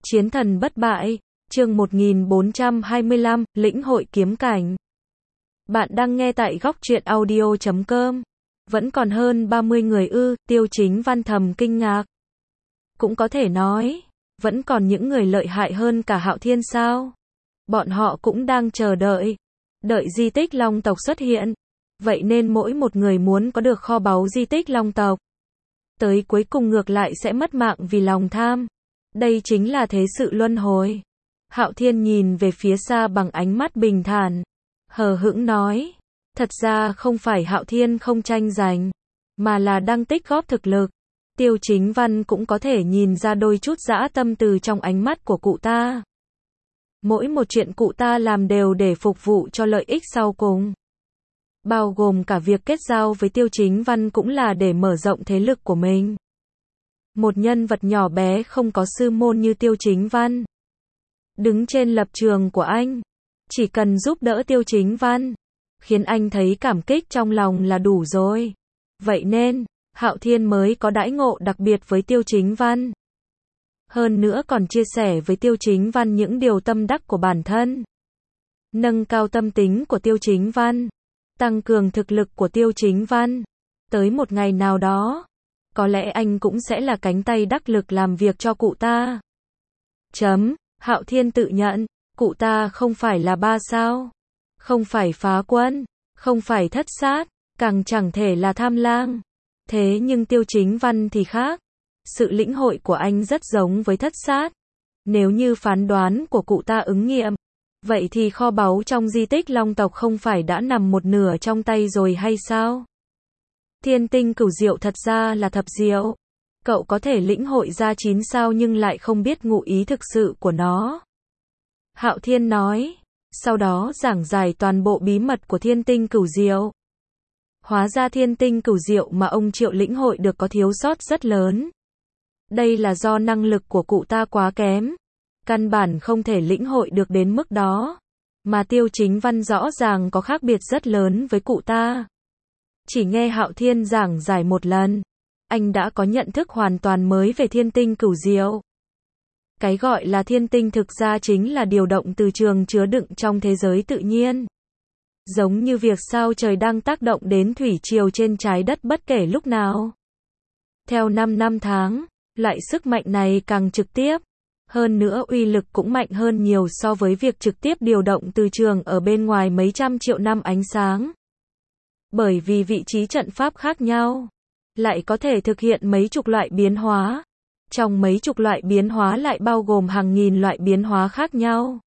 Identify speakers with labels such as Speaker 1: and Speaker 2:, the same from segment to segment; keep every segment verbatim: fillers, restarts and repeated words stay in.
Speaker 1: Chiến thần bất bại, chương một nghìn bốn trăm hai mươi lăm, lĩnh hội kiếm cảnh. Bạn đang nghe tại góc truyện audio chấm com. Vẫn còn hơn ba mươi người ư, Tiêu Chính Văn thầm kinh ngạc. Cũng có thể nói, vẫn còn những người lợi hại hơn cả Hạo Thiên sao? Bọn họ cũng đang chờ đợi. Đợi di tích Long tộc xuất hiện. Vậy nên mỗi một người muốn có được kho báu di tích Long tộc. Tới cuối cùng ngược lại sẽ mất mạng vì lòng tham. Đây chính là thế sự luân hồi. Hạo Thiên nhìn về phía xa bằng ánh mắt bình thản. Hờ hững nói. Thật ra không phải Hạo Thiên không tranh giành, mà là đang tích góp thực lực. Tiêu Chính Văn cũng có thể nhìn ra đôi chút dã tâm từ trong ánh mắt của cụ ta. Mỗi một chuyện cụ ta làm đều để phục vụ cho lợi ích sau cùng. Bao gồm cả việc kết giao với Tiêu Chính Văn cũng là để mở rộng thế lực của mình. Một nhân vật nhỏ bé không có sư môn như Tiêu Chính Văn. Đứng trên lập trường của anh, chỉ cần giúp đỡ Tiêu Chính Văn, khiến anh thấy cảm kích trong lòng là đủ rồi. Vậy nên, Hạo Thiên mới có đãi ngộ đặc biệt với Tiêu Chính Văn. Hơn nữa còn chia sẻ với Tiêu Chính Văn những điều tâm đắc của bản thân. Nâng cao tâm tính của Tiêu Chính Văn. Tăng cường thực lực của Tiêu Chính Văn. Tới một ngày nào đó, có lẽ anh cũng sẽ là cánh tay đắc lực làm việc cho cụ ta. Chấm, Hạo Thiên tự nhận, cụ ta không phải là ba sao. Không phải phá quân, không phải thất sát, càng chẳng thể là tham lang. Thế nhưng Tiêu Chính Văn thì khác. Sự lĩnh hội của anh rất giống với thất sát. Nếu như phán đoán của cụ ta ứng nghiệm, vậy thì kho báu trong di tích Long tộc không phải đã nằm một nửa trong tay rồi hay sao? Thiên tinh cửu diệu thật ra là thập diệu. Cậu có thể lĩnh hội ra chín sao nhưng lại không biết ngụ ý thực sự của nó. Hạo Thiên nói, sau đó giảng giải toàn bộ bí mật của thiên tinh cửu diệu. Hóa ra thiên tinh cửu diệu mà ông Triệu lĩnh hội được có thiếu sót rất lớn. Đây là do năng lực của cụ ta quá kém. Căn bản không thể lĩnh hội được đến mức đó. Mà Tiêu Chính Văn rõ ràng có khác biệt rất lớn với cụ ta. Chỉ nghe Hạo Thiên giảng giải một lần, anh đã có nhận thức hoàn toàn mới về thiên tinh cửu diệu. Cái gọi là thiên tinh thực ra chính là điều động từ trường chứa đựng trong thế giới tự nhiên. Giống như việc sao trời đang tác động đến thủy triều trên trái đất bất kể lúc nào. Theo năm năm tháng, loại sức mạnh này càng trực tiếp. Hơn nữa uy lực cũng mạnh hơn nhiều so với việc trực tiếp điều động từ trường ở bên ngoài mấy trăm triệu năm ánh sáng. Bởi vì vị trí trận pháp khác nhau, lại có thể thực hiện mấy chục loại biến hóa. Trong mấy chục loại biến hóa lại bao gồm hàng nghìn loại biến hóa khác nhau.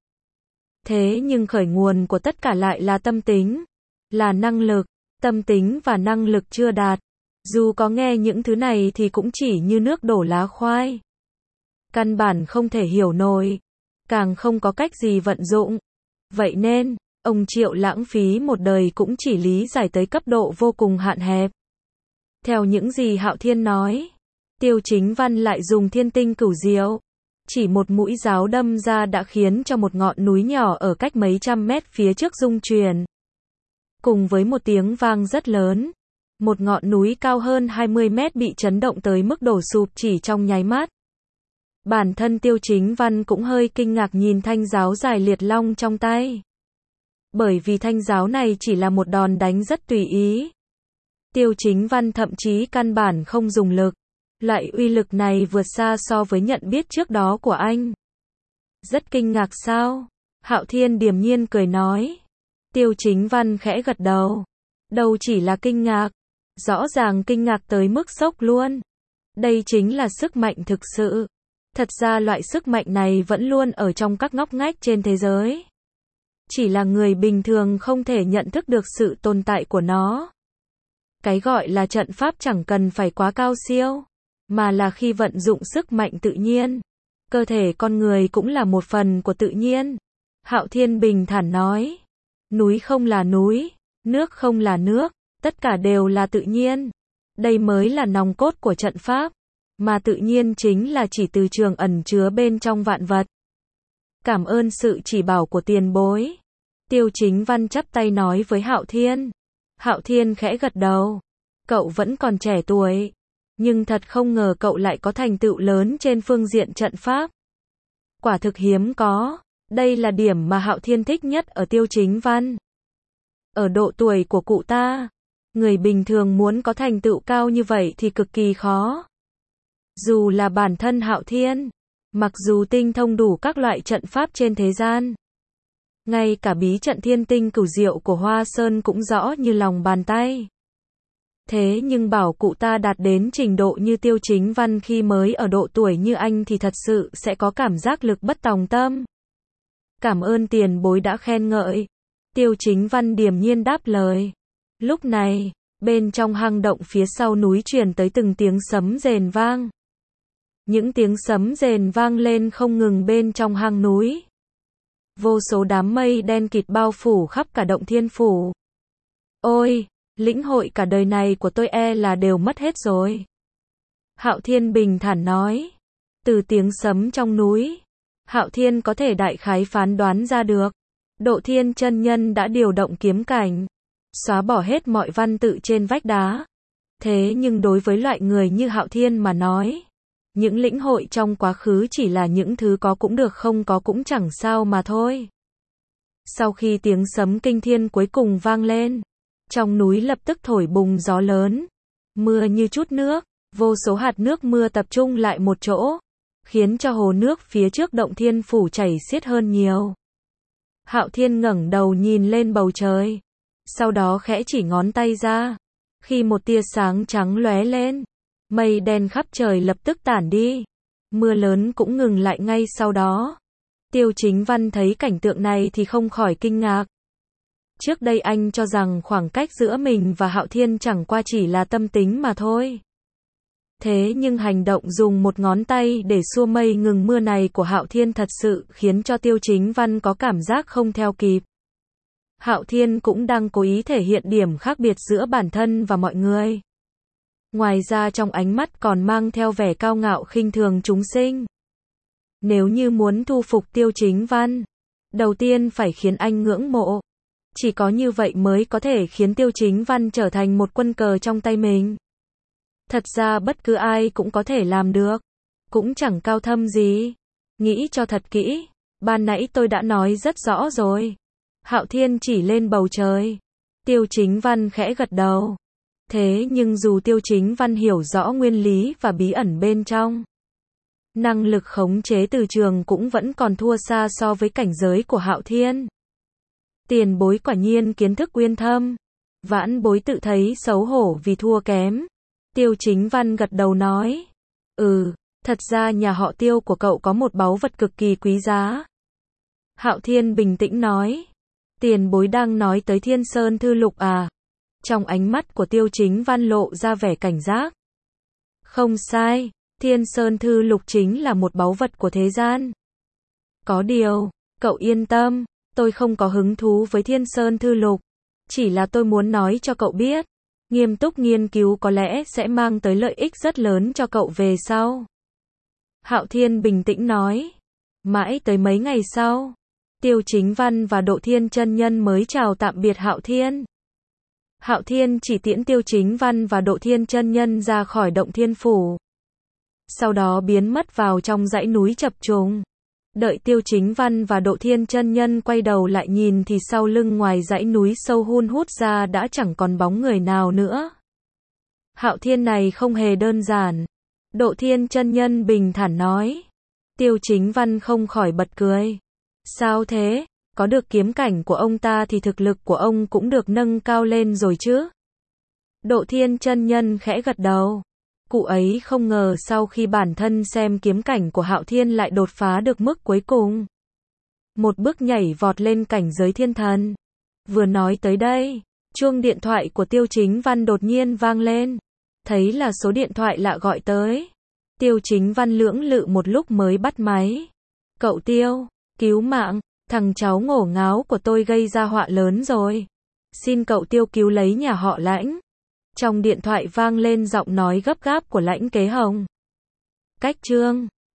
Speaker 1: Thế nhưng khởi nguồn của tất cả lại là tâm tính, là năng lực. Tâm tính và năng lực chưa đạt. Dù có nghe những thứ này thì cũng chỉ như nước đổ lá khoai. Căn bản không thể hiểu nổi, càng không có cách gì vận dụng. Vậy nên, ông Triệu lãng phí một đời cũng chỉ lý giải tới cấp độ vô cùng hạn hẹp. Theo những gì Hạo Thiên nói, Tiêu Chính Văn lại dùng thiên tinh cửu diệu. Chỉ một mũi giáo đâm ra đã khiến cho một ngọn núi nhỏ ở cách mấy trăm mét phía trước rung chuyển. Cùng với một tiếng vang rất lớn, một ngọn núi cao hơn hai mươi mét bị chấn động tới mức đổ sụp chỉ trong nháy mắt. Bản thân Tiêu Chính Văn cũng hơi kinh ngạc nhìn thanh giáo dài liệt long trong tay. Bởi vì thanh giáo này chỉ là một đòn đánh rất tùy ý. Tiêu Chính Văn thậm chí căn bản không dùng lực. Loại uy lực này vượt xa so với nhận biết trước đó của anh. Rất kinh ngạc sao? Hạo Thiên điềm nhiên cười nói. Tiêu Chính Văn khẽ gật đầu. Đâu chỉ là kinh ngạc. Rõ ràng kinh ngạc tới mức sốc luôn. Đây chính là sức mạnh thực sự. Thật ra loại sức mạnh này vẫn luôn ở trong các ngóc ngách trên thế giới. Chỉ là người bình thường không thể nhận thức được sự tồn tại của nó. Cái gọi là trận pháp chẳng cần phải quá cao siêu, mà là khi vận dụng sức mạnh tự nhiên. Cơ thể con người cũng là một phần của tự nhiên. Hạo Thiên bình thản nói. Núi không là núi, nước không là nước, tất cả đều là tự nhiên. Đây mới là nòng cốt của trận pháp. Mà tự nhiên chính là chỉ từ trường ẩn chứa bên trong vạn vật. Cảm ơn sự chỉ bảo của tiền bối. Tiêu Chính Văn chắp tay nói với Hạo Thiên. Hạo Thiên khẽ gật đầu. Cậu vẫn còn trẻ tuổi. Nhưng thật không ngờ cậu lại có thành tựu lớn trên phương diện trận pháp. Quả thực hiếm có. Đây là điểm mà Hạo Thiên thích nhất ở Tiêu Chính Văn. Ở độ tuổi của cụ ta, người bình thường muốn có thành tựu cao như vậy thì cực kỳ khó. Dù là bản thân Hạo Thiên, mặc dù tinh thông đủ các loại trận pháp trên thế gian, ngay cả bí trận thiên tinh cửu diệu của Hoa Sơn cũng rõ như lòng bàn tay. Thế nhưng bảo cụ ta đạt đến trình độ như Tiêu Chính Văn khi mới ở độ tuổi như anh thì thật sự sẽ có cảm giác lực bất tòng tâm. Cảm ơn tiền bối đã khen ngợi. Tiêu Chính Văn điềm nhiên đáp lời. Lúc này, bên trong hang động phía sau núi truyền tới từng tiếng sấm rền vang. Những tiếng sấm rền vang lên không ngừng bên trong hang núi. Vô số đám mây đen kịt bao phủ khắp cả động thiên phủ. Ôi, lĩnh hội cả đời này của tôi e là đều mất hết rồi. Hạo Thiên bình thản nói. Từ tiếng sấm trong núi, Hạo Thiên có thể đại khái phán đoán ra được. Độ Thiên chân nhân đã điều động kiếm cảnh, xóa bỏ hết mọi văn tự trên vách đá. Thế nhưng đối với loại người như Hạo Thiên mà nói, những lĩnh hội trong quá khứ chỉ là những thứ có cũng được không có cũng chẳng sao mà thôi. Sau khi tiếng sấm kinh thiên cuối cùng vang lên, trong núi lập tức thổi bùng gió lớn, mưa như chút nước, vô số hạt nước mưa tập trung lại một chỗ, khiến cho hồ nước phía trước động thiên phủ chảy xiết hơn nhiều. Hạo Thiên ngẩng đầu nhìn lên bầu trời, sau đó khẽ chỉ ngón tay ra, khi một tia sáng trắng lóe lên, mây đen khắp trời lập tức tản đi, mưa lớn cũng ngừng lại ngay sau đó. Tiêu Chính Văn thấy cảnh tượng này thì không khỏi kinh ngạc. Trước đây anh cho rằng khoảng cách giữa mình và Hạo Thiên chẳng qua chỉ là tâm tính mà thôi. Thế nhưng hành động dùng một ngón tay để xua mây ngừng mưa này của Hạo Thiên thật sự khiến cho Tiêu Chính Văn có cảm giác không theo kịp. Hạo Thiên cũng đang cố ý thể hiện điểm khác biệt giữa bản thân và mọi người. Ngoài ra trong ánh mắt còn mang theo vẻ cao ngạo khinh thường chúng sinh. Nếu như muốn thu phục Tiêu Chính Văn, đầu tiên phải khiến anh ngưỡng mộ. Chỉ có như vậy mới có thể khiến Tiêu Chính Văn trở thành một quân cờ trong tay mình. Thật ra bất cứ ai cũng có thể làm được, cũng chẳng cao thâm gì. Nghĩ cho thật kỹ, ban nãy tôi đã nói rất rõ rồi. Hạo Thiên chỉ lên bầu trời. Tiêu Chính Văn khẽ gật đầu. Thế nhưng dù Tiêu Chính Văn hiểu rõ nguyên lý và bí ẩn bên trong, năng lực khống chế từ trường cũng vẫn còn thua xa so với cảnh giới của Hạo Thiên. Tiền bối quả nhiên kiến thức uyên thâm. Vãn bối tự thấy xấu hổ vì thua kém. Tiêu Chính Văn gật đầu nói. Ừ, thật ra nhà họ Tiêu của cậu có một báu vật cực kỳ quý giá. Hạo Thiên bình tĩnh nói. Tiền bối đang nói tới Thiên Sơn Thư Lục à? Trong ánh mắt của Tiêu Chính Văn lộ ra vẻ cảnh giác. Không sai, Thiên Sơn Thư Lục chính là một báu vật của thế gian. Có điều, cậu yên tâm, tôi không có hứng thú với Thiên Sơn Thư Lục. Chỉ là tôi muốn nói cho cậu biết, nghiêm túc nghiên cứu có lẽ sẽ mang tới lợi ích rất lớn cho cậu về sau. Hạo Thiên bình tĩnh nói. Mãi tới mấy ngày sau, Tiêu Chính Văn và Độ Thiên chân nhân mới chào tạm biệt Hạo Thiên. Hạo Thiên chỉ tiễn Tiêu Chính Văn và Độ Thiên chân nhân ra khỏi động thiên phủ. Sau đó biến mất vào trong dãy núi chập trùng. Đợi Tiêu Chính Văn và Độ Thiên chân nhân quay đầu lại nhìn thì sau lưng ngoài dãy núi sâu hun hút ra đã chẳng còn bóng người nào nữa. Hạo Thiên này không hề đơn giản. Độ Thiên chân nhân bình thản nói. Tiêu Chính Văn không khỏi bật cười. Sao thế? Có được kiếm cảnh của ông ta thì thực lực của ông cũng được nâng cao lên rồi chứ? Độ Thiên chân nhân khẽ gật đầu. Cụ ấy không ngờ sau khi bản thân xem kiếm cảnh của Hạo Thiên lại đột phá được mức cuối cùng. Một bước nhảy vọt lên cảnh giới thiên thần. Vừa nói tới đây, chuông điện thoại của Tiêu Chính Văn đột nhiên vang lên. Thấy là số điện thoại lạ gọi tới. Tiêu Chính Văn lưỡng lự một lúc mới bắt máy. Cậu Tiêu, cứu mạng, thằng cháu ngổ ngáo của tôi gây ra họa lớn rồi. Xin cậu Tiêu cứu lấy nhà họ Lãnh. Trong điện thoại vang lên giọng nói gấp gáp của Lãnh Kế Hồng. Cách chương